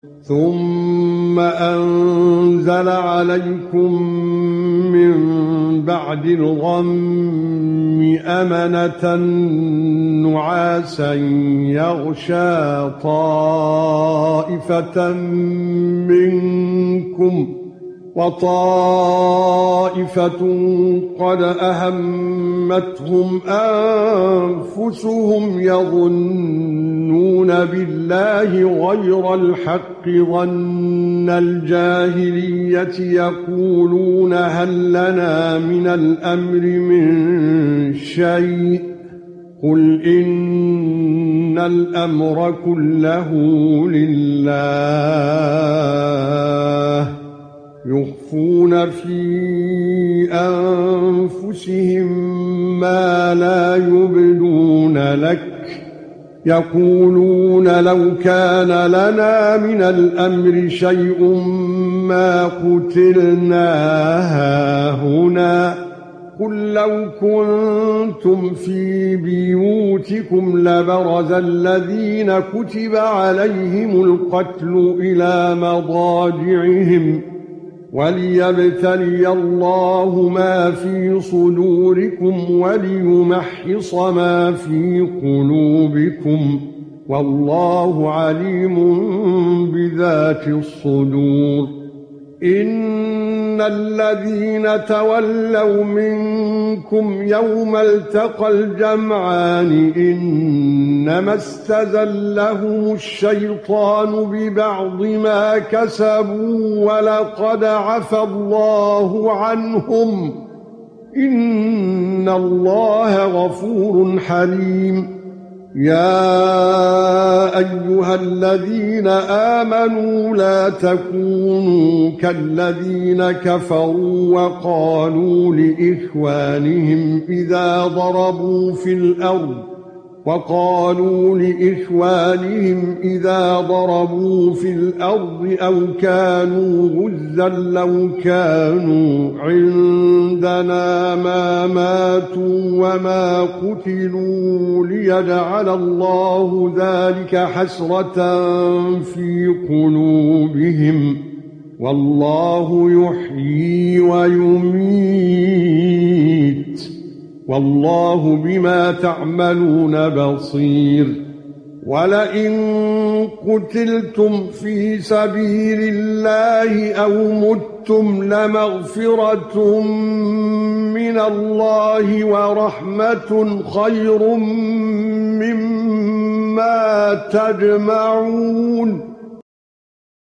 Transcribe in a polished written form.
ثُمَّ أَنزَلَ عَلَيْكُم مِّن بَعْدِ الْغَمِّ أَمَنَةً نُّعَاسًا يَغْشَىٰ طَائِفَةً مِّنكُمْ وَطَائِفَةٌ قَدْ أَهَمَّتْهُمْ أَنفُسُهُمْ يَظُنُّونَ بِاللَّهِ غَيْرَ الْحَقِّ ظَنَّ الْجَاهِلِيَّةِ يَقُولُونَ هَل لَّنَا مِنَ الْأَمْرِ مِن شَيْءٍ قُلْ إِنَّ الْأَمْرَ كُلَّهُ لِلَّهِ يُخْفُونَ فِي أَنفُسِهِم مَّا لَا يُبْدُونَ لَكَ يَقُولُونَ لَوْ كَانَ لَنَا مِنَ الْأَمْرِ شَيْءٌ مَّا قُتِلْنَا هَاهُنَا قُل لَّوْ كُنتُمْ فِي بُيُوتِكُمْ لَبَرَزَ الَّذِينَ كُتِبَ عَلَيْهِمُ الْقَتْلُ إِلَى مَضَاجِعِهِمْ وَلِيَبْتَلِيَ اللَّهُ مَا فِي صُدُورِكُمْ وَلِيُمَحِّصَ مَا فِي قُلُوبِكُمْ وَاللَّهُ عَلِيمٌ بِذَاتِ الصُّدُورِ إِنَّ الَّذِينَ تَوَلَّوْا مِنكُمْ يَوْمَ الْتَقَى الْجَمْعَانِ إِنَّمَا اسْتَزَلَّهُمُ الشَّيْطَانُ بِبَعْضِ مَا كَسَبُوا وَلَقَدْ عَفَا اللَّهُ عَنْهُمْ إِنَّ اللَّهَ غَفُورٌ حَلِيمٌ يَا أَيُّهَا الَّذِينَ آمَنُوا لَا تَكُونُوا كَالَّذِينَ كَفَرُوا وَقَالُوا لِإِخْوَانِهِمْ إِذَا ضَرَبُوا فِي الْأَرْضِ أَوْ كَانُوا غُزًّى لَّوْ كَانُوا عِندَنَا مَا مَاتُوا وَمَا قُتِلُوا لِيَجْعَلَ اللَّهُ ذَلِكَ حَسْرَةً فِي قُلُوبِهِمْ وَاللَّهُ يُحْيِي وَيُمِيتُ وَاللَّهُ بِمَا تَعْمَلُونَ بَصِيرٌ وَلَئِن قُتِلْتُمْ فِي سَبِيلِ اللَّهِ أَوْ مُتُّمْ لَمَغْفِرَةٌ مِّنَ اللَّهِ وَرَحْمَةٌ خَيْرٌ مِّمَّا تَجْمَعُونَ